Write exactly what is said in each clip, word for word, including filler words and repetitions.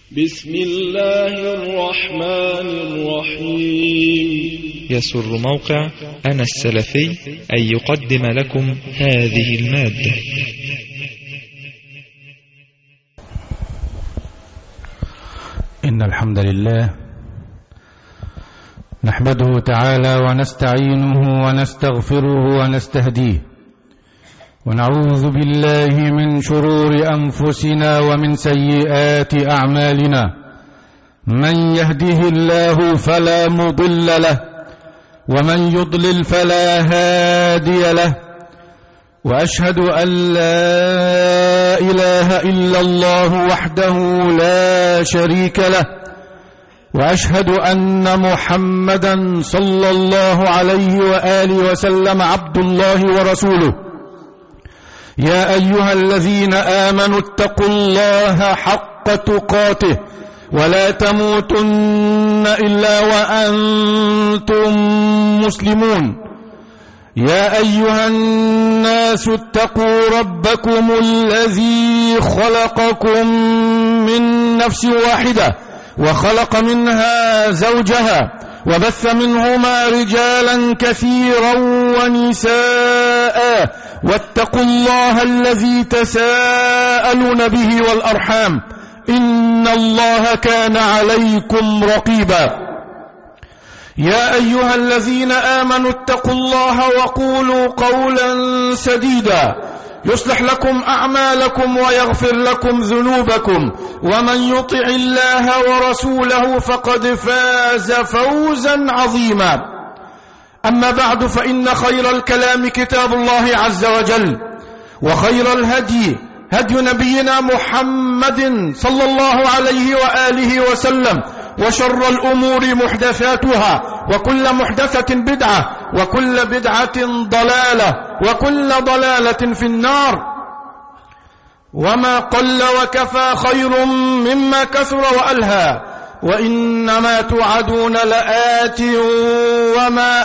بسم الله الرحمن الرحيم. يسر موقع أنا السلفي أن يقدم لكم هذه المادة. إن الحمد لله نحمده تعالى ونستعينه ونستغفره ونستهديه، ونعوذ بالله من شرور أنفسنا ومن سيئات أعمالنا. من يهده الله فلا مضل له، ومن يضلل فلا هادي له، وأشهد أن لا إله إلا الله وحده لا شريك له، وأشهد أن محمدا صلى الله عليه وآله وسلم عبد الله ورسوله. يا أيها الذين آمنوا اتقوا الله حق تقاته ولا تموتن إلا وأنتم مسلمون. يا أيها الناس اتقوا ربكم الذي خلقكم من نفس واحدة وخلق منها زوجها وبث منهما رجالا كثيرا ونساء، واتقوا الله الذي تساءلون به والأرحام إن الله كان عليكم رقيبا. يا أيها الذين آمنوا اتقوا الله وقولوا قولا سديدا يصلح لكم أعمالكم ويغفر لكم ذنوبكم، ومن يطع الله ورسوله فقد فاز فوزا عظيما. أما بعد، فإن خير الكلام كتاب الله عز وجل، وخير الهدي هدي نبينا محمد صلى الله عليه وآله وسلم، وشر الأمور محدثاتها، وكل محدثة بدعة، وكل بدعة ضلالة، وكل ضلالة في النار. وما قل وكفى خير مما كثر وألهى، وإنما توعدون لآت وما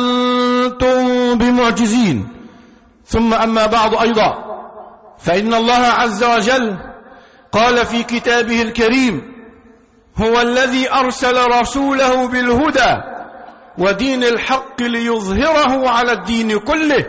أنتم بمعجزين. ثم أما بعد أيضا، فإن الله عز وجل قال في كتابه الكريم: هو الذي أرسل رسوله بالهدى ودين الحق ليظهره على الدين كله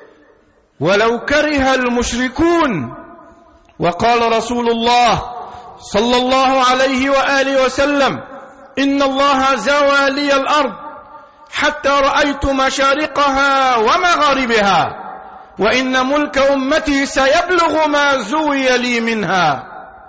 ولو كره المشركون. وقال رسول الله صلى الله عليه وآله وسلم: إن الله زوى لي الأرض حتى رأيت مشارقها ومغاربها، وإن ملك أمتي سيبلغ ما زوي لي منها.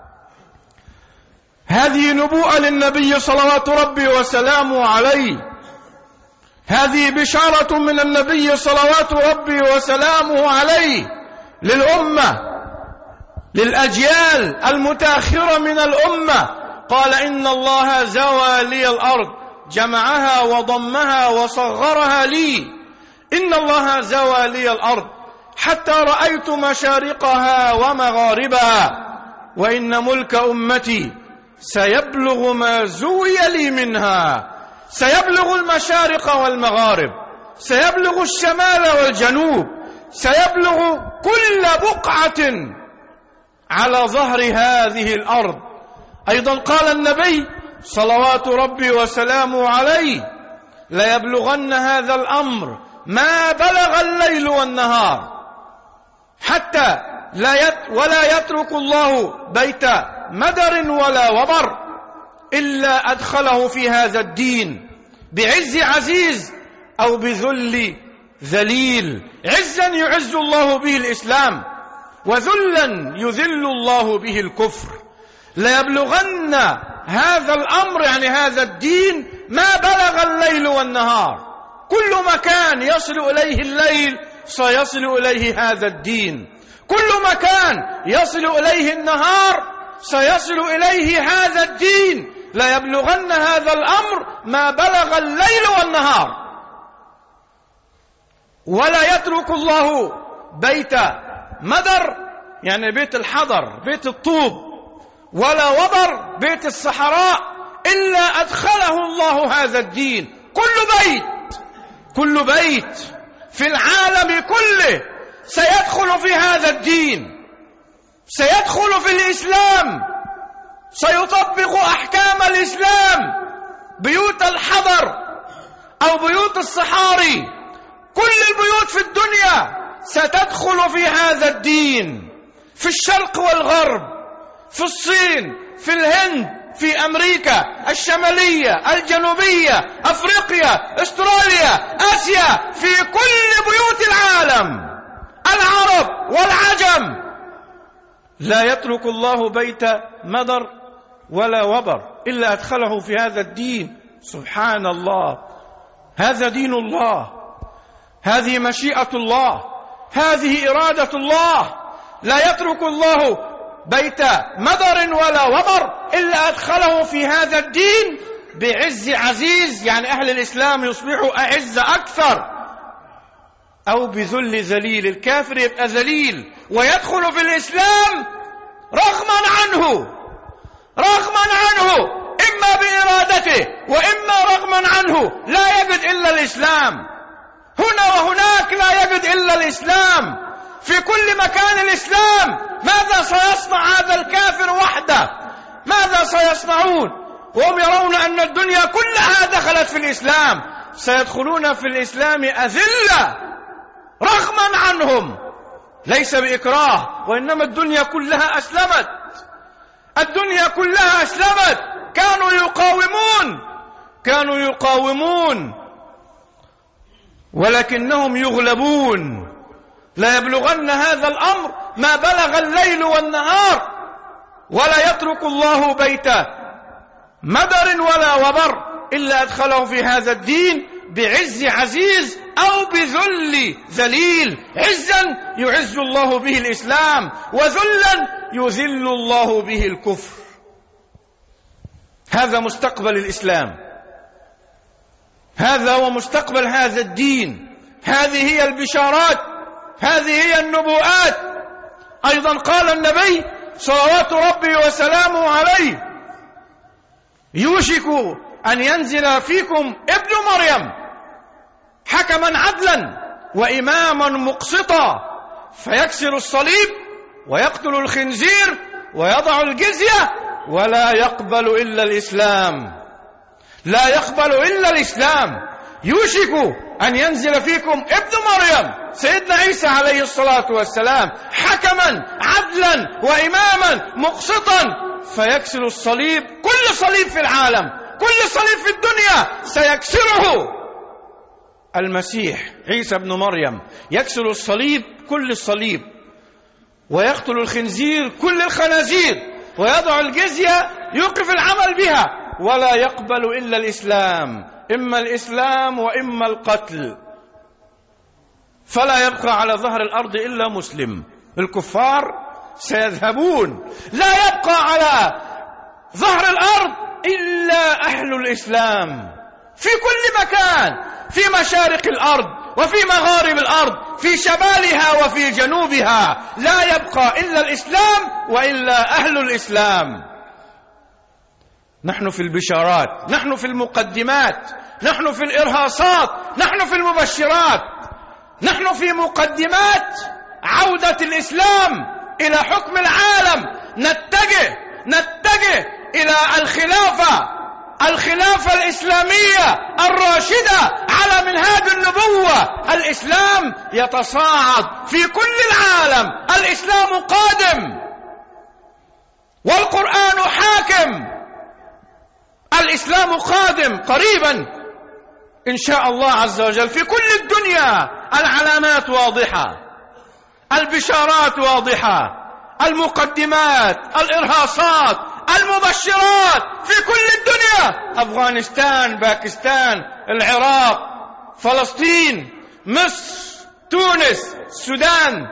هذه نبوءة للنبي صلوات ربي وسلامه عليه، هذه بشارة من النبي صلوات ربي وسلامه عليه للأمة، للأجيال المتأخرة من الأمة. قال: إن الله زوى لي الأرض، جمعها وضمها وصغرها لي. إن الله زوى لي الأرض حتى رأيت مشارقها ومغاربها، وإن ملك أمتي سيبلغ ما زوي لي منها. سيبلغ المشارق والمغارب، سيبلغ الشمال والجنوب، سيبلغ كل بقعة على ظهر هذه الأرض. أيضا قال النبي صلوات ربي وسلامه عليه: ليبلغن هذا الأمر ما بلغ الليل والنهار، حتى لا يت ولا يترك الله بيت مدر ولا وبر إلا أدخله في هذا الدين بعز عزيز أو بذل ذليل. عزا يعز الله به الإسلام، وذلا يذل الله به الكفر. ليبلغن هذا الأمر، يعني هذا الدين، ما بلغ الليل والنهار. كل مكان يصل إليه الليل سيصل إليه هذا الدين، كل مكان يصل إليه النهار سيصل إليه هذا الدين. لا يبلغن هذا الأمر ما بلغ الليل والنهار. ولا يترك الله بيت مدر، يعني بيت الحضر، بيت الطوب، ولا وبر، بيت الصحراء، إلا أدخله الله هذا الدين. كل بيت كل بيت في العالم كله سيدخل في هذا الدين، سيدخل في الإسلام. سيطبق أحكام الإسلام، بيوت الحضر أو بيوت الصحاري، كل البيوت في الدنيا ستدخل في هذا الدين، في الشرق والغرب، في الصين، في الهند، في أمريكا الشمالية، الجنوبية، أفريقيا، أستراليا، آسيا، في كل بيوت العالم، العرب والعجم. لا يترك الله بيت مدر ولا وبر إلا أدخله في هذا الدين. سبحان الله، هذا دين الله، هذه مشيئة الله، هذه إرادة الله. لا يترك الله بيت مدر ولا وبر إلا أدخله في هذا الدين بعز عزيز، يعني أهل الإسلام يصبحوا أعز أكثر، أو بذل ذليل. الكافر يبقى ذليل ويدخل في الإسلام رغما عنه، رغما عنه، إما بإرادته وإما رغما عنه، لا يجد إلا الإسلام. هنا وهناك لا يجد إلا الإسلام، في كل مكان الإسلام. ماذا سيصنع هذا الكافر وحده؟ ماذا سيصنعون وهم يرون أن الدنيا كلها دخلت في الإسلام؟ سيدخلون في الإسلام أذلة رغما عنهم، ليس بإكراه، وإنما الدنيا كلها أسلمت، الدنيا كلها أسلمت. كانوا يقاومون، كانوا يقاومون ولكنهم يغلبون. لا يبلغن هذا الأمر ما بلغ الليل والنهار. ولا يترك الله بيت مدر ولا وبر إلا أدخله في هذا الدين بعز عزيز أو بذل ذليل. عزا يعز الله به الإسلام، وذلا يذل الله به الكفر. هذا مستقبل الإسلام، هذا هو مستقبل هذا الدين، هذه هي البشارات، هذه هي النبوءات. أيضا قال النبي صلوات ربي وسلامه عليه: يوشك أن ينزل فيكم ابن مريم حكما عدلا وإماما مقسطا، فيكسر الصليب ويقتل الخنزير ويضع الجزية ولا يقبل إلا الإسلام، لا يقبل إلا الإسلام. يوشك أن ينزل فيكم ابن مريم سيدنا عيسى عليه الصلاة والسلام حكما عدلا وإماما مقسطا، فيكسر الصليب، كل صليب في العالم، كل صليب في الدنيا سيكسره المسيح عيسى ابن مريم. يكسر الصليب، كل الصليب، ويقتل الخنزير، كل الخنازير، ويضع الجزية، يوقف العمل بها، ولا يقبل إلا الإسلام، إما الإسلام وإما القتل. فلا يبقى على ظهر الأرض إلا مسلم. الكفار سيذهبون، لا يبقى على ظهر الأرض إلا أهل الإسلام في كل مكان، في مشارق الأرض وفي مغارب الأرض، في شمالها وفي جنوبها، لا يبقى إلا الإسلام وإلا أهل الإسلام. نحن في البشارات، نحن في المقدمات، نحن في الإرهاصات، نحن في المبشرات، نحن في مقدمات عودة الإسلام إلى حكم العالم. نتجه نتجه إلى الخلافة الخلافة الإسلامية الراشدة على منهاج النبوة. الإسلام يتصاعد في كل العالم، الإسلام قادم والقرآن حاكم. الإسلام قادم قريبا إن شاء الله عز وجل في كل الدنيا. العلامات واضحة، البشارات واضحة، المقدمات، الإرهاصات، المبشرات في كل الدنيا. أفغانستان، باكستان، العراق، فلسطين، مصر، تونس، السودان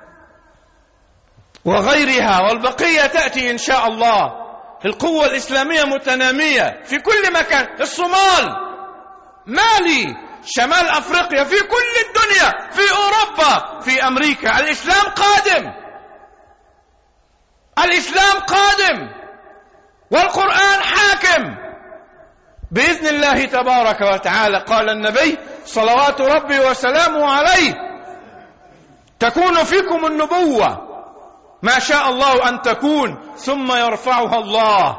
وغيرها، والبقية تأتي إن شاء الله. القوة الإسلامية متنامية في كل مكان، الصومال، مالي، شمال أفريقيا، في كل الدنيا، في أوروبا، في أمريكا. الإسلام قادم، الإسلام قادم والقرآن حاكم بإذن الله تبارك وتعالى. قال النبي صلوات ربي وسلامه عليه: تكون فيكم النبوة ما شاء الله أن تكون ثم يرفعها الله،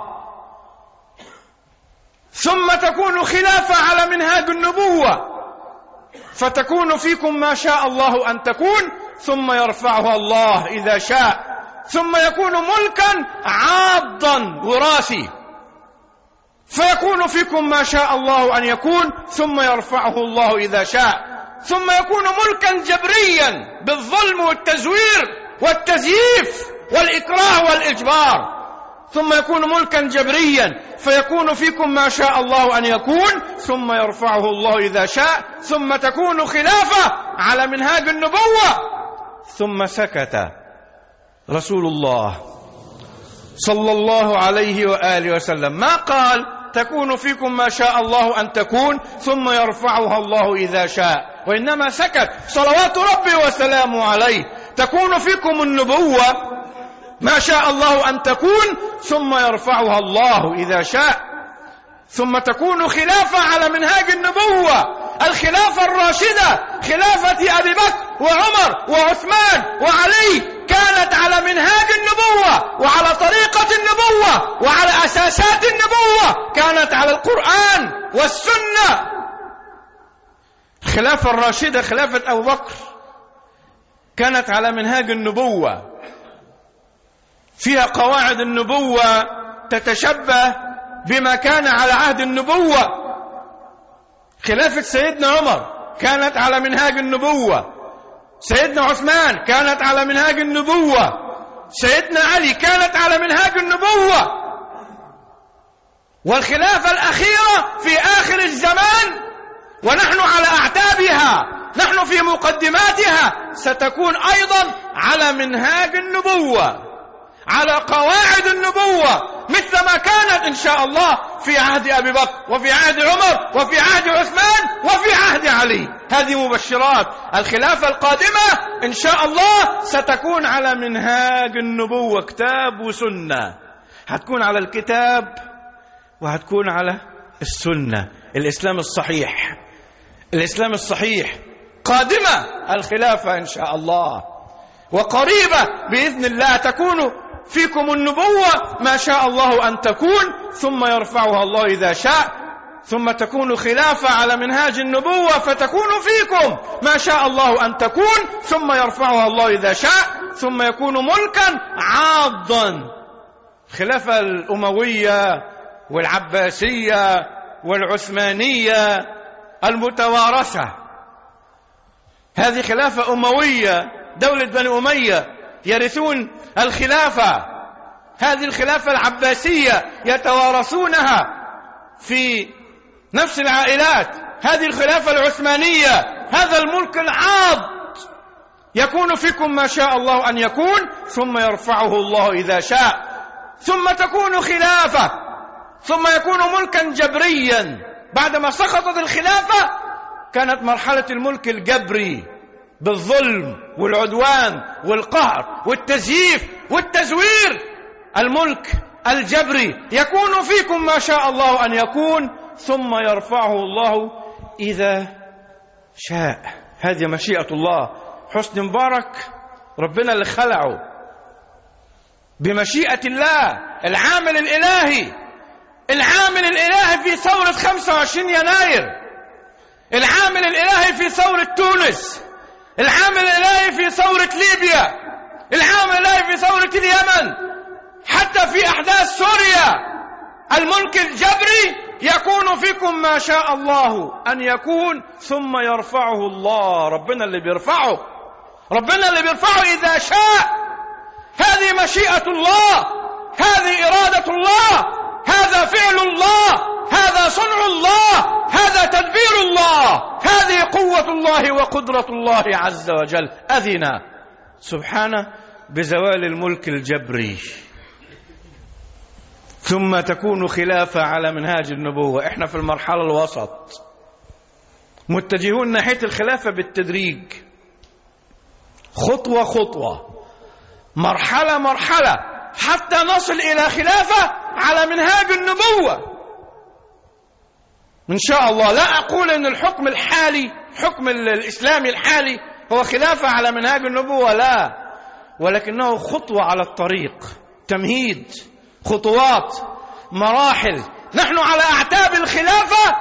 ثم تكون خلافة على منهاج النبوة فتكون فيكم ما شاء الله أن تكون ثم يرفعها الله إذا شاء، ثم يكون ملكا عاضا وراثي فيكون فيكم ما شاء الله أن يكون ثم يرفعه الله إذا شاء، ثم يكون ملكا جبريا بالظلم والتزوير والتزييف والإكراه والإجبار، ثم يكون ملكا جبريا فيكون فيكم ما شاء الله أن يكون ثم يرفعه الله إذا شاء، ثم تكون خلافة على منهاج النبوة. ثم سكت رسول الله صلى الله عليه وآله وسلم، ما قال تكون فيكم ما شاء الله أن تكون ثم يرفعها الله إذا شاء، وإنما سكت صلوات ربي وسلامه عليه. تكون فيكم النبوة ما شاء الله أن تكون ثم يرفعها الله إذا شاء، ثم تكون خلافة على منهاج النبوة، الخلافة الراشدة، خلافة أبي بكر وعمر وعثمان وعلي كانت على منهاج النبوة وعلى طريقة النبوة وعلى أساسات النبوة، كانت على القرآن والسنة. الخلافة الراشدة خلافة أبو بكر كانت على منهاج النبوة، فيها قواعد النبوة تتشبه بما كان على عهد النبوة. خلافة سيدنا عمر كانت على منهاج النبوة، سيدنا عثمان كانت على منهاج النبوة، سيدنا علي كانت على منهاج النبوة. والخلافة الأخيرة في آخر الزمان ونحن على أعتابها، نحن في مقدماتها، ستكون أيضا على منهاج النبوة، على قواعد النبوة، مثل ما كانت إن شاء الله في عهد أبي بكر وفي عهد عمر وفي عهد عثمان وفي عهد علي. هذه مبشرات الخلافة القادمة إن شاء الله ستكون على منهاج النبوة، كتاب وسنة، هتكون على الكتاب وهتكون على السنة، الإسلام الصحيح، الإسلام الصحيح. قادمة الخلافة إن شاء الله، وقريبة بإذن الله تكون فيكم النبوة ما شاء الله أن تكون ثم يرفعها الله إذا شاء، ثم تكون خلافة على منهاج النبوة فتكون فيكم ما شاء الله أن تكون ثم يرفعها الله إذا شاء، ثم يكون ملكا عاضا. الخلافة الأموية والعباسية والعثمانية المتوارثة، هذه خلافة أموية، دولة بني أمية يرثون الخلافة، هذه الخلافة العباسية يتوارثونها في نفس العائلات، هذه الخلافة العثمانية، هذا الملك العاض يكون فيكم ما شاء الله أن يكون ثم يرفعه الله إذا شاء، ثم تكون خلافة، ثم يكون ملكا جبريا. بعدما سقطت الخلافة كانت مرحلة الملك الجبري بالظلم والعدوان والقهر والتزييف والتزوير. الملك الجبري يكون فيكم ما شاء الله أن يكون ثم يرفعه الله إذا شاء. هذه مشيئة الله. حسني مبارك ربنا اللي خلعه بمشيئة الله، العامل الإلهي، العامل الإلهي في ثورة خمسة وعشرين يناير، العامل الإلهي في ثورة تونس، العامل الإلهي في ثورة ليبيا، العامل الإلهي في ثورة اليمن، حتى في أحداث سوريا. الملك الجبري يكون فيكم ما شاء الله أن يكون ثم يرفعه الله. ربنا اللي بيرفعه، ربنا اللي بيرفعه إذا شاء. هذه مشيئة الله، هذه إرادة الله، هذا فعل الله، هذا صنع الله، هذا تدبير الله، هذه قوة الله وقدرة الله عز وجل. أذن سبحانه بزوال الملك الجبري، ثم تكون خلافة على منهاج النبوة. احنا في المرحلة الوسط متجهون ناحية الخلافة بالتدريج، خطوة خطوة، مرحلة مرحلة، حتى نصل إلى خلافة على منهاج النبوة إن شاء الله. لا أقول أن الحكم الحالي، حكم الإسلامي الحالي هو خلافة على منهاج النبوة، لا، ولكنه خطوة على الطريق، تمهيد، خطوات، مراحل. نحن على أعتاب الخلافة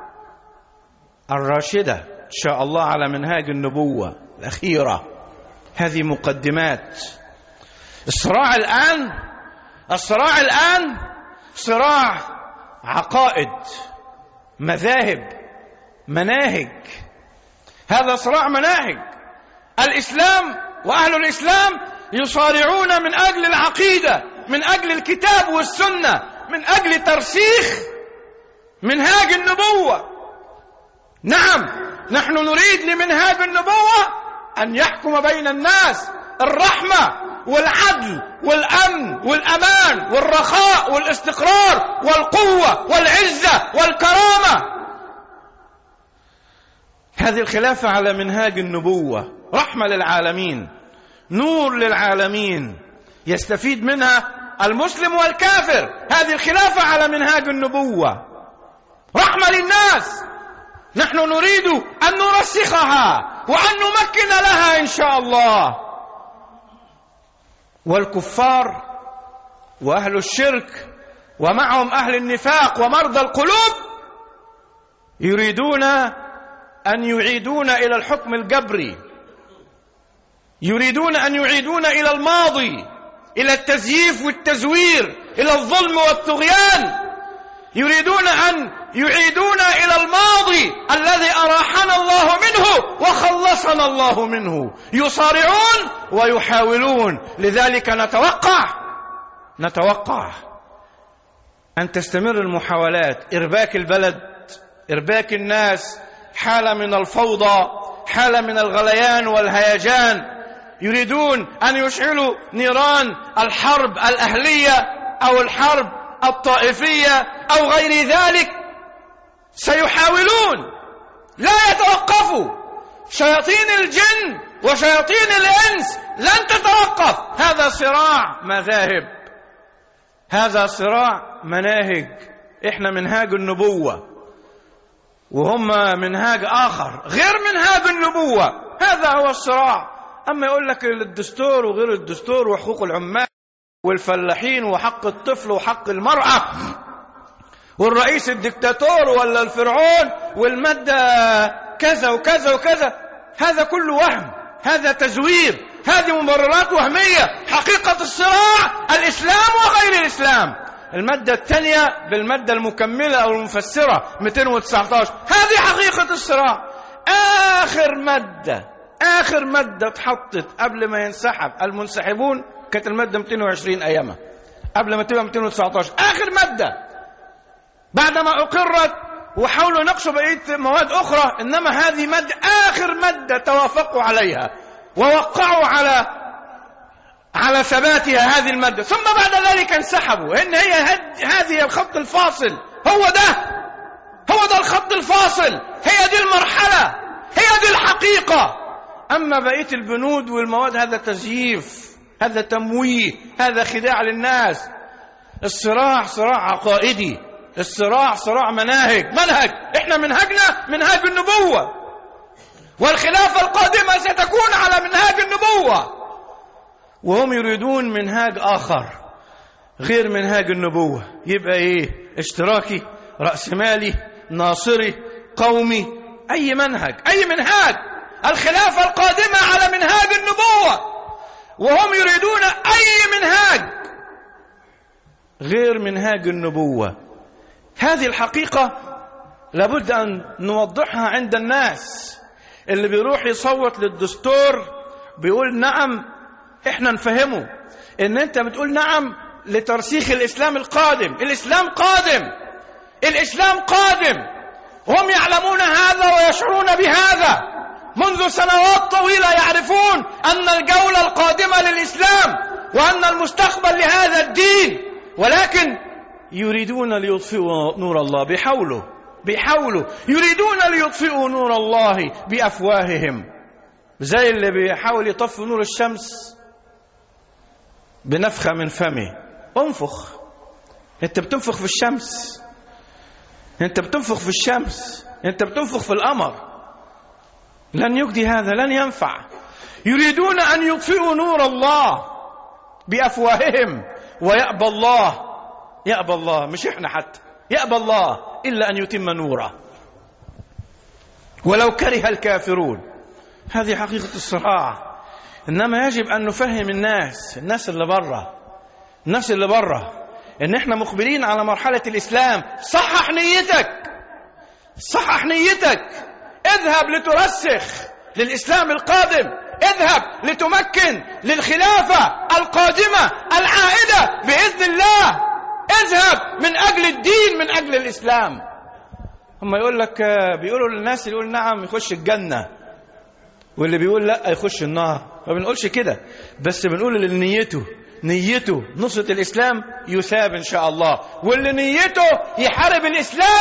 الراشدة إن شاء الله على منهاج النبوة الأخيرة. هذه مقدمات. الصراع الآن الصراع الآن صراع عقائد، مذاهب، مناهج. هذا صراع مناهج. الإسلام وأهل الإسلام يصارعون من أجل العقيدة، من أجل الكتاب والسنة، من أجل ترسيخ منهاج النبوة. نعم، نحن نريد لمنهاج النبوة أن يحكم بين الناس الرحمة والعدل والأمن والأمان والرخاء والاستقرار والقوة والعزة والكرامة. هذه الخلافة على منهاج النبوة، رحمة للعالمين، نور للعالمين، يستفيد منها المسلم والكافر. هذه الخلافة على منهاج النبوة، رحمة للناس. نحن نريد أن نرسخها وأن نمكن لها إن شاء الله. والكفار وأهل الشرك ومعهم أهل النفاق ومرضى القلوب يريدون أن يعيدون إلى الحكم الجبري، يريدون أن يعيدون إلى الماضي، إلى التزييف والتزوير، إلى الظلم والطغيان. يريدون أن يعيدون إلى الماضي الذي أراحنا الله منه وخلصنا الله منه. يصارعون ويحاولون. لذلك نتوقع نتوقع أن تستمر المحاولات، إرباك البلد، إرباك الناس، حالة من الفوضى، حالة من الغليان والهيجان. يريدون أن يشعلوا نيران الحرب الأهلية أو الحرب الطائفية أو غير ذلك. سيحاولون، لا يتوقفوا. شياطين الجن وشياطين الإنس لن تتوقف. هذا صراع مذاهب، هذا صراع مناهج. إحنا منهاج النبوة وهم منهاج آخر غير منهاج النبوة. هذا هو الصراع. أما يقول لك الدستور وغير الدستور وحقوق العمال والفلاحين وحق الطفل وحق المرأة والرئيس الدكتاتور ولا الفرعون والمادة كذا وكذا وكذا، هذا كله وهم، هذا تزوير، هذه مبررات وهمية. حقيقة الصراع الإسلام وغير الإسلام. المادة الثانية بالمادة المكملة أو المفسرة مئتين وتسعة عشر، هذه حقيقة الصراع. آخر مادة آخر مادة اتحطت قبل ما ينسحب المنسحبون كانت المادة مئتين وعشرين أيامها، قبل ما تبقى مئتين وتسعة عشر. آخر مادة بعدما أقرت وحاولوا يناقشوا بقية مواد أخرى، إنما هذه مادة آخر مادة توافقوا عليها ووقعوا على على ثباتها هذه المادة، ثم بعد ذلك انسحبوا. إن هي هذه الخط الفاصل، هو ده هو ده الخط الفاصل، هي دي المرحلة، هي دي الحقيقة. أما بقية البنود والمواد هذا تزييف، هذا تمويه، هذا خداع للناس. الصراع صراع عقائدي، الصراع صراع مناهج. منهج، احنا منهجنا منهاج النبوة، والخلافة القادمة ستكون على منهاج النبوة، وهم يريدون منهاج آخر غير منهاج النبوة. يبقى ايه؟ اشتراكي، رأسمالي، ناصري، قومي، اي منهج، اي منهاج. الخلافة القادمة على منهاج النبوة، وهم يريدون اي منهاج غير منهاج النبوة. هذه الحقيقة لابد أن نوضحها عند الناس. اللي بيروح يصوت للدستور بيقول نعم، احنا نفهمه ان انت بتقول نعم لترسيخ الإسلام القادم. الإسلام قادم، الإسلام قادم، هم يعلمون هذا ويشعرون بهذا منذ سنوات طويلة. يعرفون أن الجولة القادمة للإسلام وأن المستقبل لهذا الدين، ولكن يريدون ليطفئوا نور الله. بيحاولوا بيحاولوا يريدون ليطفئوا نور الله بأفواههم، زي اللي بيحاول يطفئ نور الشمس بنفخة من فمه. انفخ، انت بتنفخ في الشمس، انت بتنفخ في الشمس، انت بتنفخ في القمر. لن يجدي هذا، لن ينفع. يريدون أن يطفئوا نور الله بأفواههم ويأبى الله، يأبى الله مش إحنا حتى، يأبى الله إلا أن يتم نوره ولو كره الكافرون. هذه حقيقة الصراع. إنما يجب أن نفهم الناس الناس اللي برا الناس اللي برا إن إحنا مقبلين على مرحلة الإسلام. صحح نيتك، صحح نيتك، اذهب لترسخ للإسلام القادم، اذهب لتمكن للخلافة القادمة العائدة بإذن الله، اذهب من أجل الدين، من أجل الإسلام. هم يقول لك، بيقولوا للناس اللي يقول نعم يخش الجنة واللي بيقول لا يخش النار. ما بنقولش كده، بس بنقول اللي نيته نيته نصرة الإسلام يثاب إن شاء الله، واللي نيته يحارب الإسلام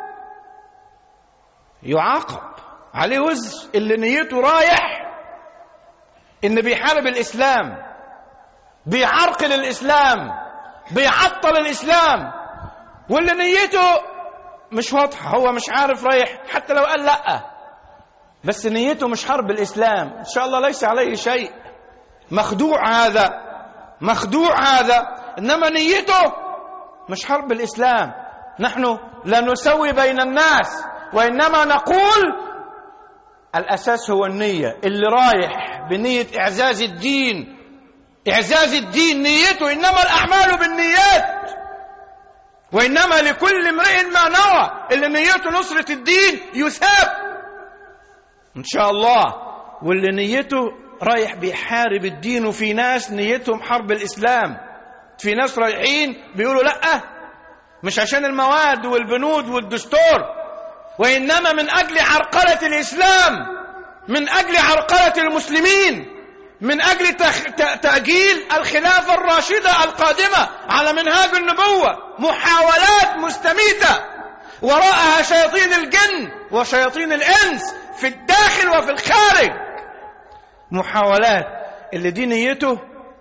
يعاقب عليه وزر. اللي نيته رايح إن بيحارب الإسلام، بيعرقل الإسلام، بيعطل الإسلام، واللي نيته مش واضحة، هو مش عارف رايح، حتى لو قال لأ بس نيته مش حرب الإسلام، إن شاء الله ليس عليه شيء. مخدوع هذا، مخدوع هذا، إنما نيته مش حرب الإسلام. نحن لا نسوي بين الناس، وإنما نقول الأساس هو النية. اللي رايح بنية إعزاز الدين، إعزاز الدين نيته، إنما الأعمال بالنيات، وإنما لكل امرئ ما نوى. اللي نيته نصرة الدين يثاب إن شاء الله، واللي نيته رايح بيحارب الدين. وفي ناس نيتهم حرب الإسلام، في ناس رايحين بيقولوا لأ مش عشان المواد والبنود والدستور، وإنما من أجل عرقلة الإسلام، من أجل عرقلة المسلمين، من أجل تأجيل الخلافة الراشدة القادمة على منهاج النبوة. محاولات مستميتة وراءها شياطين الجن وشياطين الإنس في الداخل وفي الخارج. محاولات اللي دي نيته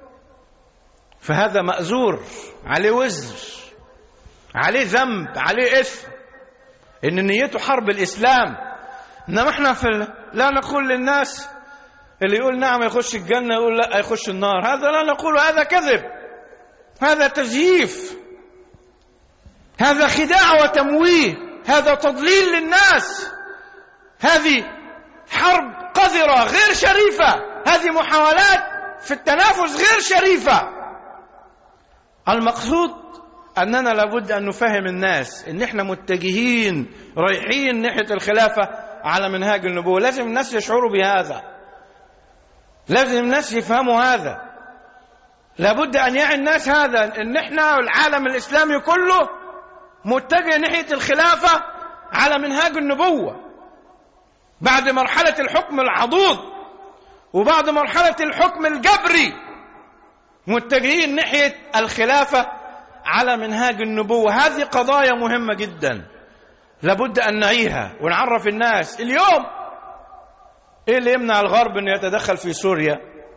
فهذا مأزور، عليه وزر، عليه ذنب، عليه إثم، إن نيته حرب الإسلام. إنما إحنا في لا نقول للناس اللي يقول نعم يخش الجنة يقول لا يخش النار، هذا لا نقول، هذا كذب، هذا تزييف، هذا خداع وتمويه، هذا تضليل للناس، هذه حرب قذرة غير شريفة، هذه محاولات في التنافس غير شريفة. المقصود أننا لابد أن نفهم الناس إن إحنا متجهين رايحين ناحية الخلافة على منهاج النبوة. لازم الناس يشعروا بهذا، لازم الناس يفهموا هذا، لابد أن يعي الناس هذا، إن إحنا والعالم الإسلامي كله متجه ناحية الخلافة على منهاج النبوة. بعد مرحلة الحكم العضوض وبعد مرحلة الحكم الجبري متجهين ناحية الخلافة على منهاج النبوة. هذه قضايا مهمة جدا لابد أن نعيها ونعرف الناس. اليوم إيه اللي يمنع الغرب أن يتدخل في سوريا؟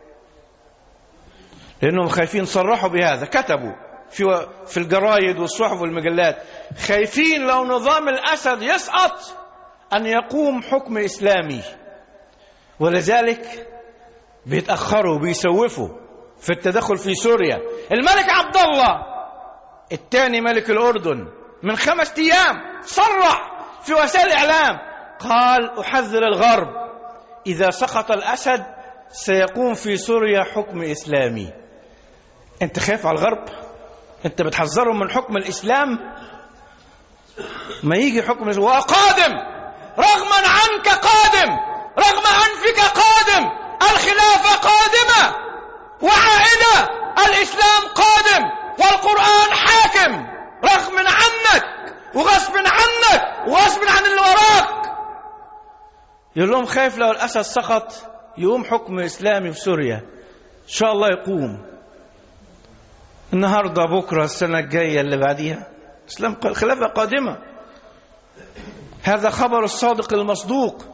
لأنهم خايفين، صرحوا بهذا، كتبوا في في الجرايد والصحف والمجلات، خايفين لو نظام الأسد يسقط أن يقوم حكم إسلامي، ولذلك بيتأخروا بيسوفوا في التدخل في سوريا. الملك عبد الله الثاني ملك الأردن من خمس أيام صرح في وسائل الإعلام، قال أحذر الغرب إذا سقط الأسد سيقوم في سوريا حكم إسلامي. أنت خايف على الغرب؟ أنت بتحذرهم من حكم الإسلام؟ ما يجي حكم الإسلام وقادم، رغما عنك قادم، رغم أنفك قادم، الخلافة قادمة وعائدة، الإسلام قادم والقرآن حاكم، رغم عنك وغصب عنك وغصب عن اللي وراك. يقول لهم خايف لو الأسد سقط يقوم حكم إسلامي في سوريا. إن شاء الله يقوم النهاردة، بكرة، السنة الجاية، اللي بعديها، إسلام الخلافة قادمة. هذا خبر الصادق المصدوق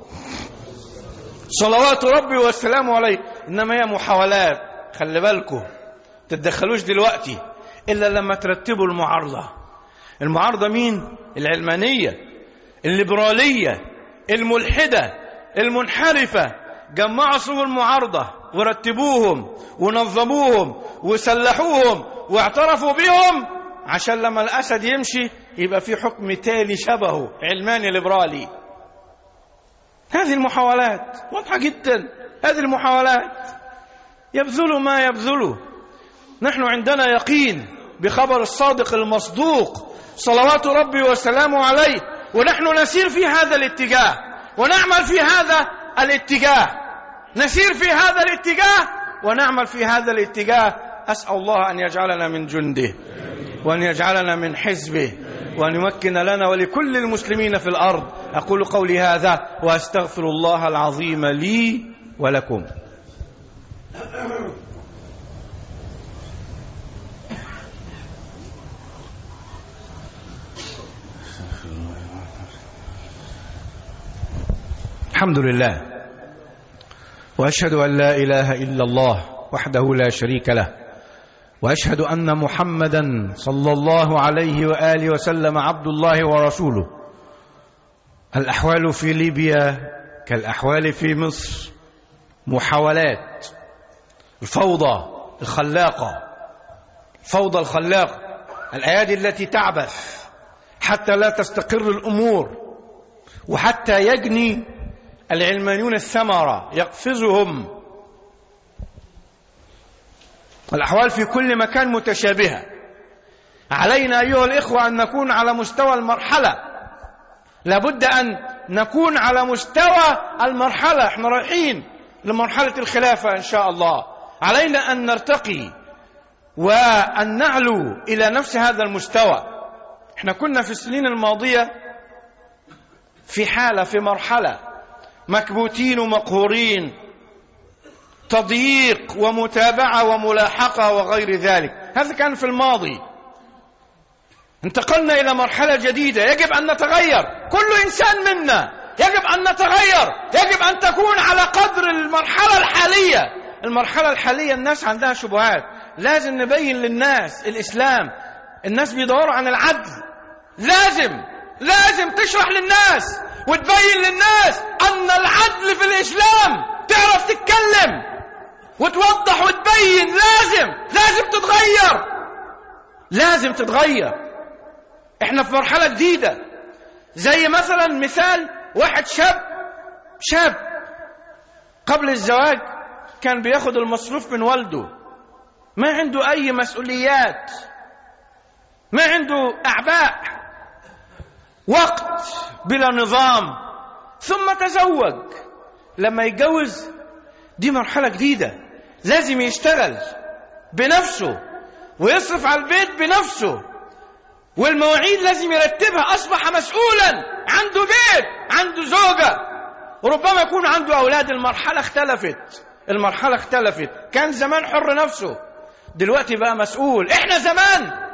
صلوات ربي والسلام عليه. إنما هي محاولات، خلي بالكم تتدخلوش دلوقتي إلا لما ترتبوا المعارضة. المعارضة مين؟ العلمانية، الليبرالية، الملحدة، المنحرفة، جمعوا صفوف المعارضة ورتبوهم ونظموهم وسلحوهم واعترفوا بهم عشان لما الأسد يمشي يبقى في حكم تالي شبهه علماني ليبرالي. هذه المحاولات واضحة جدا، هذه المحاولات يبذلوا ما يبذلوا. نحن عندنا يقين بخبر الصادق المصدوق صلوات ربي وسلامه عليه، ونحن نسير في هذا الاتجاه ونعمل في هذا الاتجاه، نسير في هذا الاتجاه ونعمل في هذا الاتجاه. أسأل الله أن يجعلنا من جنده وأن يجعلنا من حزبه وأن يمكن لنا ولكل المسلمين في الأرض. أقول قولي هذا وأستغفر الله العظيم لي ولكم. الحمد لله وأشهد أن لا إله إلا الله وحده لا شريك له، وأشهد أن محمدا صلى الله عليه وآله وسلم عبد الله ورسوله. الأحوال في ليبيا كالأحوال في مصر، محاولات الفوضى الخلاقة، الفوضى الخلاقة، الأيادي التي تعبث حتى لا تستقر الأمور وحتى يجني العلمانيون الثمرة يقفزهم. الأحوال في كل مكان متشابهة. علينا أيها الإخوة أن نكون على مستوى المرحلة، لابد أن نكون على مستوى المرحلة. احنا رايحين لمرحلة الخلافة إن شاء الله، علينا أن نرتقي وأن نعلو إلى نفس هذا المستوى. احنا كنا في السنين الماضية في حالة، في مرحلة مكبوتين ومقهورين، تضييق ومتابعة وملاحقة وغير ذلك. هذا كان في الماضي. انتقلنا إلى مرحلة جديدة، يجب أن نتغير. كل إنسان منا يجب أن نتغير، يجب أن تكون على قدر المرحلة الحالية. المرحلة الحالية الناس عندها شبهات، لازم نبين للناس الإسلام. الناس بيدوروا عن العدل، لازم لازم تشرح للناس وتبين للناس أن العدل في الإسلام. تعرف تتكلم وتوضح وتبين. لازم لازم تتغير، لازم تتغير. احنا في مرحلة جديدة. زي مثلا مثال واحد شاب شاب قبل الزواج كان بياخد المصروف من والده، ما عنده أي مسؤوليات، ما عنده أعباء، وقت بلا نظام، ثم تزوج. لما يتجوز دي مرحلة جديدة، لازم يشتغل بنفسه ويصرف على البيت بنفسه، والمواعيد لازم يرتبها. أصبح مسؤولا، عنده بيت، عنده زوجة، وربما يكون عنده أولاد. المرحلة اختلفت، المرحلة اختلفت. كان زمان حر نفسه، دلوقتي بقى مسؤول. احنا زمان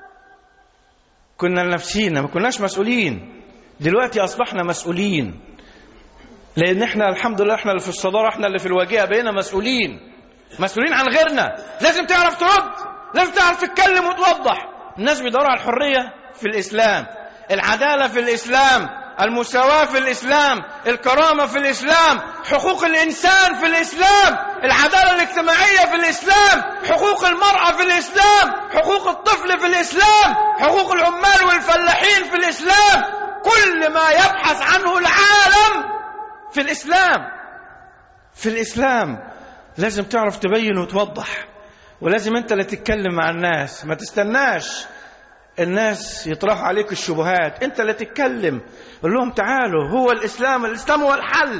كنا لنفسينا، ما كناش مسؤولين. دلوقتي أصبحنا مسؤولين، لأن احنا الحمد لله احنا اللي في الصدارة، احنا اللي في الواجهة، بقينا مسؤولين، مسؤولين عن غيرنا. لازم تعرف ترد، لازم تعرف تتكلم وتوضح. الناس بيدوروا على الحرية في الإسلام، العدالة في الإسلام، المساواة في الإسلام، الكرامة في الإسلام، حقوق الإنسان في الإسلام، العدالة الاجتماعية في الإسلام، حقوق المرأة في الإسلام، حقوق الطفل في الإسلام، حقوق العمال والفلاحين في الإسلام. كل ما يبحث عنه العالم في الإسلام، في الإسلام. لازم تعرف تبين وتوضح، ولازم أنت اللي تتكلم مع الناس. ما تستناش الناس يطرحوا عليك الشبهات، أنت اللي تتكلم. قل لهم تعالوا، هو الإسلام، الإسلام هو الحل،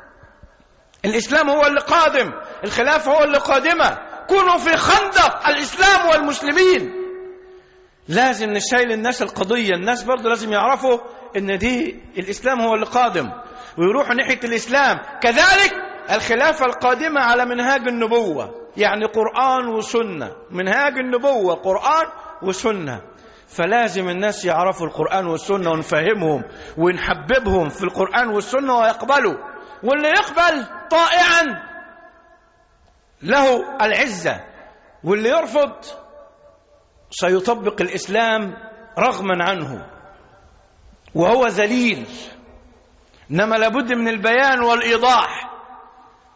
الإسلام هو اللي قادم، الخلافة هو اللي قادمة. كونوا في خندق الإسلام والمسلمين. لازم نشيل الناس القضية. الناس برضو لازم يعرفوا إن دي الإسلام هو اللي قادم، ويروحوا ناحية الإسلام. كذلك الخلافة القادمة على منهاج النبوة، يعني قرآن وسنة. منهاج النبوة قرآن وسنة. فلازم الناس يعرفوا القرآن والسنة ونفهمهم ونحببهم في القرآن والسنة ويقبلوا. واللي يقبل طائعا له العزة، واللي يرفض سيطبق الإسلام رغما عنه وهو ذليل. إنما لابد من البيان والإيضاح.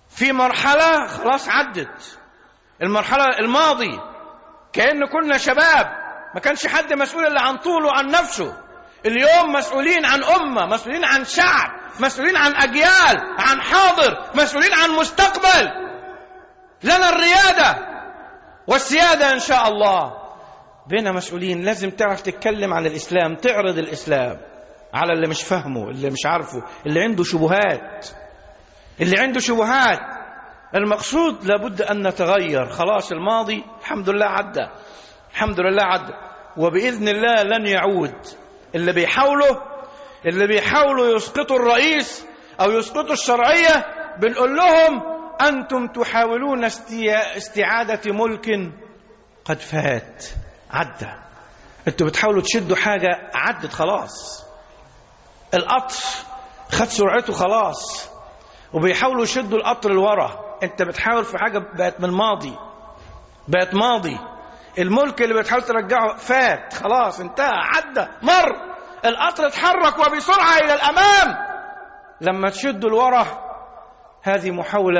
في مرحلة خلاص عدت، المرحلة الماضي، كأن كنا شباب، ما كانش حد مسؤول إلا عن طوله وعن نفسه. اليوم مسؤولين عن أمة، مسؤولين عن شعب، مسؤولين عن أجيال، عن حاضر، مسؤولين عن مستقبل. لنا الريادة والسيادة إن شاء الله. بينا مسؤولين، لازم تعرف تتكلم عن الإسلام، تعرض الإسلام على اللي مش فهمه، اللي مش عارفه، اللي عنده شبهات، اللي عنده شبهات. المقصود لابد أن نتغير. خلاص الماضي الحمد لله عدى، الحمد لله عدى، وبإذن الله لن يعود. اللي بيحاولوا اللي بيحاولوا يسقطوا الرئيس أو يسقطوا الشرعية بنقول لهم أنتم تحاولون استعادة ملك قد فات، عدى. أنتم بتحاولوا تشدوا حاجة عدت خلاص، القطر خد سرعته خلاص، وبيحاولوا يشدوا القطر لورا. أنت بتحاول في حاجة بقت من ماضي، بقت ماضي. الملك اللي بتحاول ترجعه فات خلاص، انتهى، عدى، مر. القطر اتحرك وبسرعة إلى الأمام. لما تشدوا لورا هذه محاولة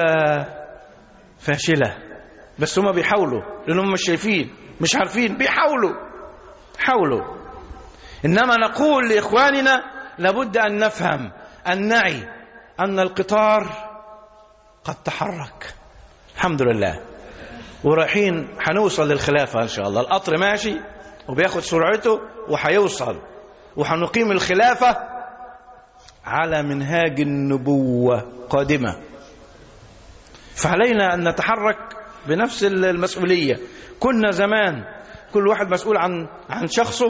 فاشلة، بس هم بيحاولوا لأنهم مش شايفين، مش عارفين، بيحاولوا حاولوا. إنما نقول لإخواننا لابد أن نفهم، أن نعي أن القطار قد تحرك الحمد لله، ورايحين حنوصل للخلافة إن شاء الله. القطر ماشي وبياخد سرعته وحيوصل، وحنقيم الخلافة على منهاج النبوة قادمة. فعلينا أن نتحرك بنفس المسؤولية. كنا زمان كل واحد مسؤول عن عن شخصه،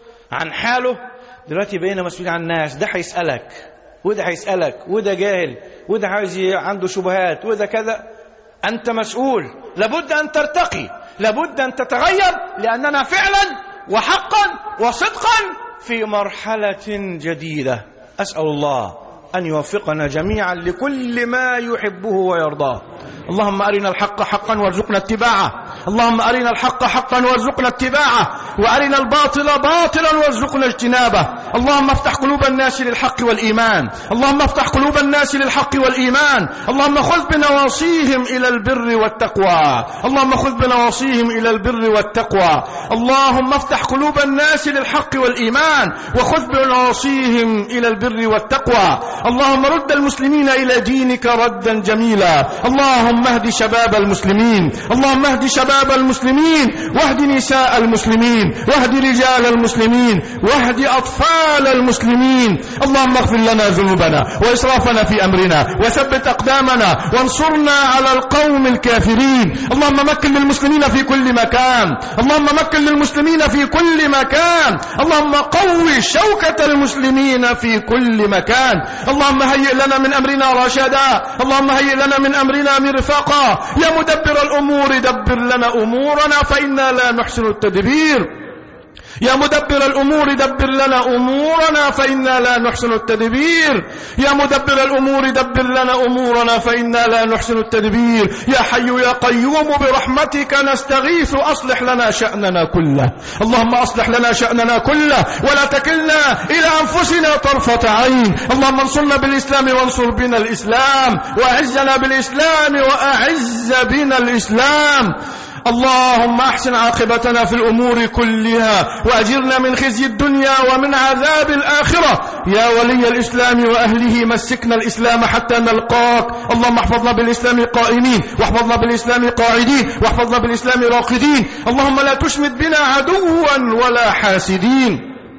عن حاله. دلوقتي بقينا مسؤولين عن الناس. ده هيسألك وده هيسألك، وده جاهل، وده عايز عنده شبهات، وده كذا. أنت مسؤول، لابد أن ترتقي، لابد أن تتغير، لأننا فعلا وحقا وصدقا في مرحلة جديدة. أسأل الله أن يوفقنا جميعا لكل ما يحبه ويرضاه. اللهم أرنا الحق حقا وارزقنا اتباعه، اللهم أرنا الحق حقا وارزقنا اتباعه، وأرنا الباطل باطلا وارزقنا اجتنابه. اللهم افتح قلوب الناس للحق والإيمان، اللهم افتح قلوب الناس للحق والإيمان. اللهم خذ بنواصيهم إلى البر والتقوى، اللهم خذ بنواصيهم إلى البر والتقوى. اللهم افتح قلوب الناس للحق والإيمان، وخذ بنواصيهم إلى البر والتقوى. اللهم رد المسلمين إلى دينك ردا جميلا. اللهم اهد شباب المسلمين، اللهم اهد شباب المسلمين، واهد نساء المسلمين، واهد رجال المسلمين، واهد أطفال المسلمين. اللهم اغفر لنا ذنوبنا وإسرافنا في أمرنا، وثبت أقدامنا، وانصرنا على القوم الكافرين. اللهم مكن للمسلمين في كل مكان، اللهم مكن للمسلمين في كل مكان. اللهم قوي شوكة المسلمين في كل مكان. اللهم هيئ لنا من أمرنا رشدا، اللهم هيئ لنا من أمرنا مرفقا. يا مدبر الأمور دبر لنا أمورنا فإنا لا نحسن التدبير. يا مدبر الأمور دبر لنا أمورنا فإنا لا نحسن التدبير. يا مدبر الأمور دبر لنا أمورنا فإنا لا نحسن التدبير. يا حي يا قيوم برحمتك نستغيث، أصلح لنا شأننا كله. اللهم أصلح لنا شأننا كله، ولا تكلنا إلى أنفسنا طرفة عين. اللهم انصرنا بالإسلام وانصر بنا الإسلام، وأعزنا بالإسلام وأعز بنا الإسلام. اللهم احسن عاقبتنا في الأمور كلها، وأجرنا من خزي الدنيا ومن عذاب الآخرة. يا ولي الإسلام وأهله مسكنا الإسلام حتى نلقاك. اللهم احفظنا بالإسلام قائمين، واحفظنا بالإسلام قاعدين، واحفظنا بالإسلام راقدين. اللهم لا تشمت بنا عدوا ولا حاسدين.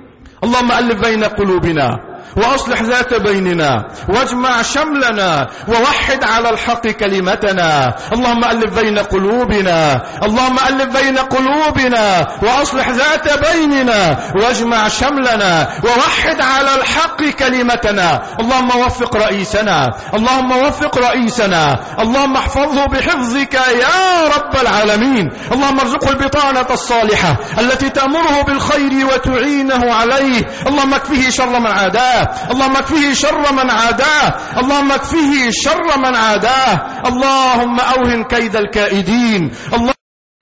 اللهم ألف بين قلوبنا، وأصلح ذات بيننا، واجمع شملنا، ووحد على الحق كلمتنا. اللهم ألف بين قلوبنا، اللهم ألف بين قلوبنا، وأصلح ذات بيننا، واجمع شملنا، ووحد على الحق كلمتنا. اللهم وفق رئيسنا، اللهم وفق رئيسنا، اللهم احفظه بحفظك يا رب العالمين. اللهم ارزقه البطانة الصالحة التي تأمره بالخير وتعينه عليه. اللهم اكفه شر من عاداه، اللهم اكفه شر من عاداه، اللهم اكفه شر من عاداه. اللهم أوهن كيد الكائدين. اللهم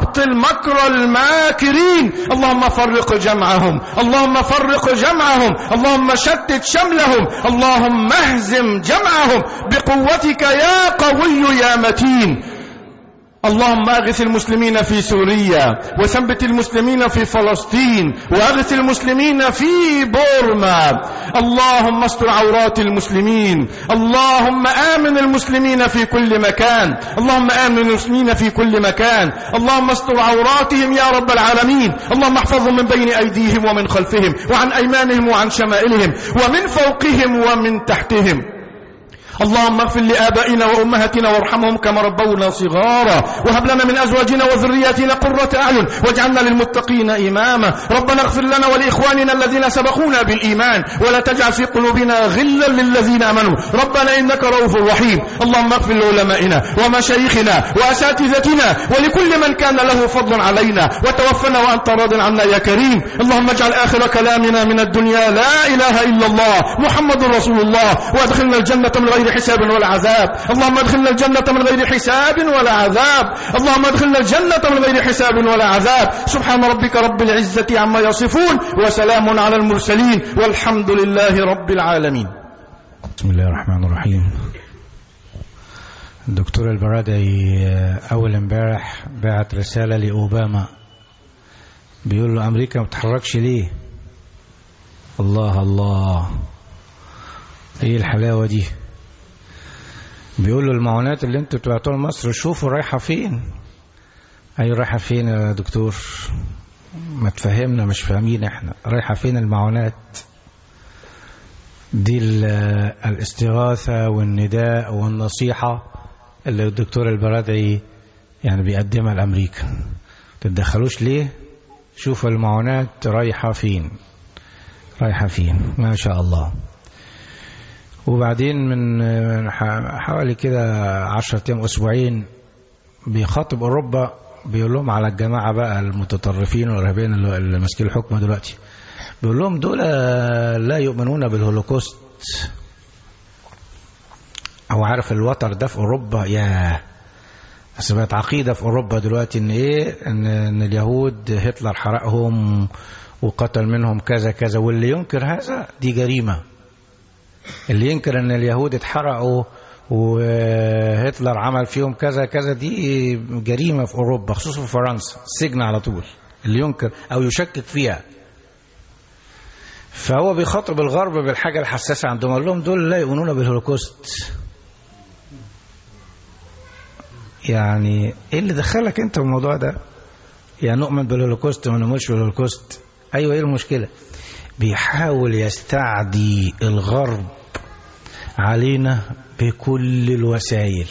وأبطل مكر الماكرين. اللهم فرق جمعهم، اللهم فرق جمعهم، اللهم شتت شملهم، اللهم اهزم جمعهم بقوتك يا قوي يا متين. اللهم أغث المسلمين في سوريا، وثبت المسلمين في فلسطين، وأغث المسلمين في بورما. اللهم استر عورات المسلمين، اللهم آمن المسلمين في كل مكان، اللهم آمن المسلمين في كل مكان، اللهم استر عوراتهم يا رب العالمين. اللهم احفظهم من بين أيديهم ومن خلفهم وعن أيمانهم وعن شمائلهم ومن فوقهم ومن تحتهم. اللهم اغفر لآبائنا وأمهاتنا وارحمهم كما ربونا صغارا، وهب لنا من أزواجنا وذرياتنا قرة أعين واجعلنا للمتقين إماما. ربنا اغفر لنا ولإخواننا الذين سبقونا بالإيمان ولا تجعل في قلوبنا غلا للذين آمنوا ربنا إنك رؤوف رحيم. اللهم اغفر لعلمائنا ومشايخنا وأساتذتنا ولكل من كان له فضل علينا، وتوفنا وأنت راض عنا يا كريم. اللهم اجعل آخر كلامنا من الدنيا لا إله إلا الله محمد رسول الله، وادخلنا الجنة من غير حساب ولا عذاب. اللهم ادخلنا الجنة من غير حساب ولا عذاب، اللهم ادخلنا الجنة من غير حساب ولا عذاب. سبحان ربك رب العزة عما يصفون، وسلام على المرسلين، والحمد لله رب العالمين. بسم الله الرحمن الرحيم. الدكتور البرادعي أول امبارح بعت رسالة لأوباما بيقول له أمريكا ما بتتحركش ليه؟ الله الله، ايه الحلاوة دي؟ بيقول له المعونات اللي انتوا بتبعتوها لمصر شوفوا رايحة فين. اي رايحة فين يا دكتور؟ ما تفهمنا، مش فاهمين احنا رايحة فين المعونات دي؟ الاستغاثة والنداء والنصيحة اللي الدكتور البرادعي يعني بيقدمها لأمريكا، تتدخلوش ليه؟ شوفوا المعونات رايحة فين، رايحة فين. ما شاء الله. وبعدين من حوالي كده عشرة ايام اسبوعين بيخاطب اوروبا، بيقول لهم على الجماعه بقى المتطرفين والارهابيين اللي ماسكين الحكم دلوقتي، بيقول لهم دول لا يؤمنون بالهولوكوست. او عارف الوتر ده في اوروبا، يا بس بقت عقيده في اوروبا دلوقتي ان ايه، ان, إن اليهود هتلر حرقهم وقتل منهم كذا كذا، واللي ينكر هذا دي جريمه. اللي ينكر ان اليهود اتحرقوا وهتلر عمل فيهم كذا كذا دي جريمة في اوروبا، خصوصا في فرنسا، سجن على طول اللي ينكر او يشكك فيها. فهو بيخاطب الغرب بالحاجة الحساسة عندهم، قال لهم دول لا يؤمنون بالهولوكوست. يعني ايه اللي دخلك انت في الموضوع ده؟ يعني نؤمن بالهولوكوست ما نؤمنش بالهولوكوست؟ ايوه، ايه المشكلة؟ بيحاول يستعدي الغرب علينا بكل الوسائل،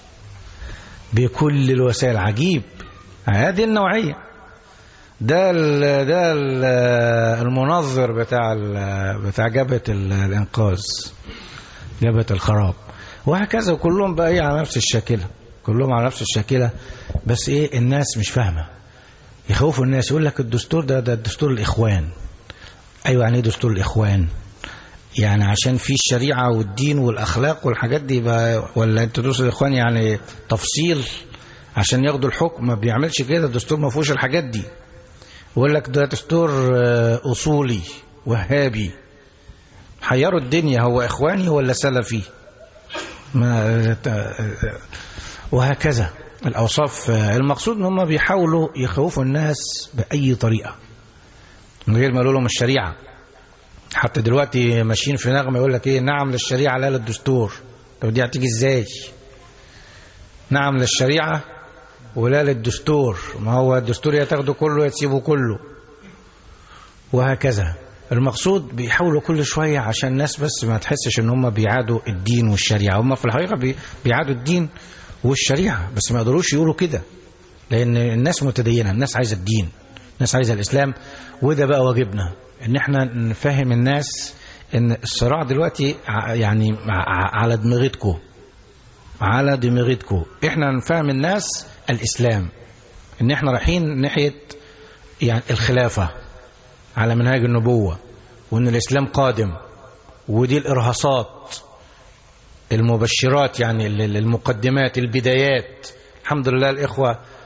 بكل الوسائل. عجيب هذه النوعية. ده ال ده ال المنظر بتاع بتاع جبهة الإنقاذ، جبهة الخراب، وهكذا. وكلهم بقى ايه على نفس الشاكلة، كلهم على نفس الشاكلة. بس ايه الناس مش فاهمة، يخوفوا الناس. يقول لك الدستور ده ده دستور الإخوان. ايوه، يعني ايه دستور الإخوان؟ يعني عشان في الشريعة والدين والأخلاق والحاجات دي بقى، ولا انت دستور الإخوان يعني تفصيل عشان ياخدوا الحكم؟ ما بيعملش كده، الدستور ما فيهوش الحاجات دي. يقول لك ده دستور أصولي وهابي. حيروا الدنيا، هو إخواني ولا سلفي؟ ما وهكذا الأوصاف. المقصود ان هم بيحاولوا يخوفوا الناس بأي طريقة من غير ما يقولوا لهم الشريعة. حتى دلوقتي ماشيين في نغمة يقول لك ايه، نعم للشريعة لا للدستور. طب دي هتيجي ازاي؟ نعم للشريعة ولا للدستور؟ ما هو الدستور يا تاخده كله يا تسيبه كله، وهكذا. المقصود بيحاولوا كل شوية عشان الناس بس ما تحسش ان هم بيعادوا الدين والشريعة. هم في الحقيقة بيعادوا الدين والشريعة، بس ما يقدروش يقولوا كده لان الناس متدينة، الناس عايزة الدين، الناس عايزة الإسلام. وده بقى واجبنا، ان احنا نفهم الناس ان الصراع دلوقتي يعني على دماغتكم، على دماغتكم. احنا نفهم الناس الإسلام، ان احنا رايحين ناحية يعني الخلافة على منهاج النبوة، وان الإسلام قادم. ودي الإرهاصات، المبشرات، يعني المقدمات، البدايات. الحمد لله الإخوة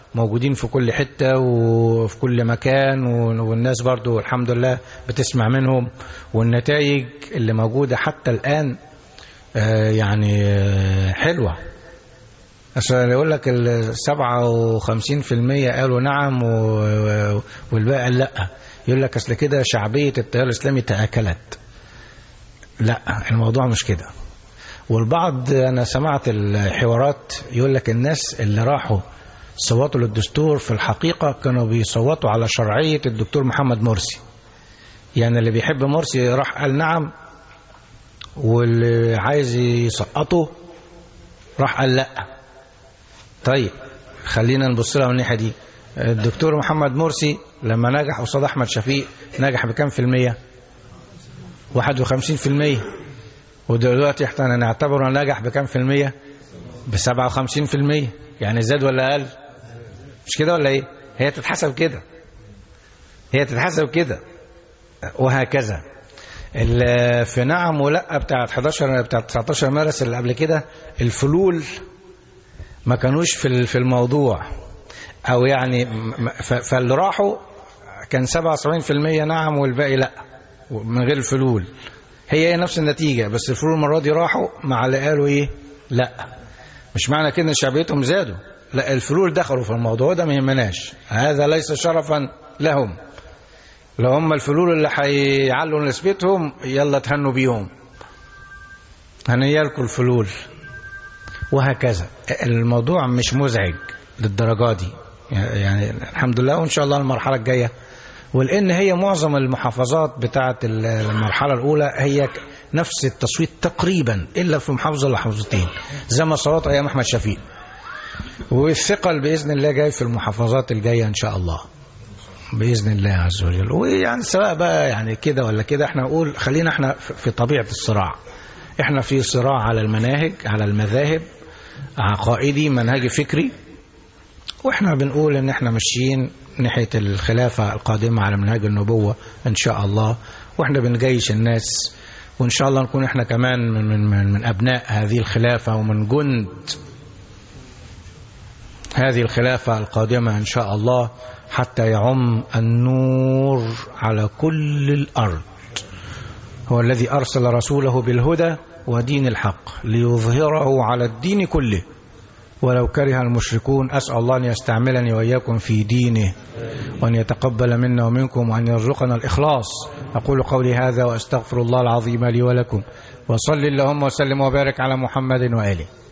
موجودين في كل حتة وفي كل مكان، والناس برضو الحمد لله بتسمع منهم، والنتائج اللي موجودة حتى الآن يعني حلوة. عشان يقول لك السبعة وخمسين في المية قالوا نعم والباقي لا، يقول لك أصل كده شعبية التيار الإسلامي تآكلت. لا، الموضوع مش كده. والبعض أنا سمعت الحوارات يقول لك الناس اللي راحوا صوتوا للدستور في الحقيقة كانوا بيصوتوا على شرعية الدكتور محمد مرسي. يعني اللي بيحب مرسي راح قال نعم، واللي عايز يسقطه راح قال لا. طيب خلينا نبص لها من الناحية دي. الدكتور محمد مرسي لما نجح قصاد أحمد شفيق نجح بكام في المية؟ واحد وخمسين في المية. ودلوقتي احنا نعتبره نجح بكام في المية؟ بسبعة وخمسين في المية. يعني زاد ولا قال؟ مش كده ولا ايه؟ هي تتحسب كده، هي تتحسب كده. وهكذا في نعم ولا بتاعت حداشر بتاعت تسعتاشر مارس اللي قبل كده، الفلول ما كانوش في في الموضوع، او يعني فاللي راحوا كان سبعة وسبعين في المية نعم والباقي لا من غير الفلول. هي نفس النتيجة، بس الفلول المرة دي راحوا مع اللي قالوا ايه لا. مش معنى كده ان شعبيتهم زادوا، لا، الفلول دخلوا في الموضوع ده، ما يهمناش، هذا ليس شرفا لهم. لو هم الفلول اللي هيعلوا نسبتهم يلا تهنوا بيهم، هنيالكوا الفلول. وهكذا الموضوع مش مزعج للدرجة دي يعني، الحمد لله. وإن شاء الله المرحلة الجاية، ولأن هي معظم المحافظات بتاعت المرحلة الأولى هي نفس التصويت تقريبا، إلا في محافظة ولا محافظتين زي ما صوتوا أيام أحمد شفيق. والثقل بإذن الله جاي في المحافظات الجاية إن شاء الله بإذن الله عز وجل. ويعني سواء بقى يعني كده ولا كده، احنا نقول خلينا احنا في طبيعة الصراع. احنا في صراع على المناهج، على المذاهب، عقائدي منهجي فكري، واحنا بنقول ان احنا ماشيين ناحية الخلافة القادمة على منهج النبوة ان شاء الله، واحنا بنجيش الناس، وان شاء الله نكون احنا كمان من, من, من ابناء هذه الخلافة ومن جند هذه الخلافة القادمة ان شاء الله، حتى يعم النور على كل الأرض. هو الذي أرسل رسوله بالهدى ودين الحق ليظهره على الدين كله ولو كره المشركون. أسأل الله أن يستعملني وإياكم في دينه، وأن يتقبل منا ومنكم، وأن يرزقنا الإخلاص. أقول قولي هذا وأستغفر الله العظيم لي ولكم، وصل اللهم وسلم وبارك على محمد وآله.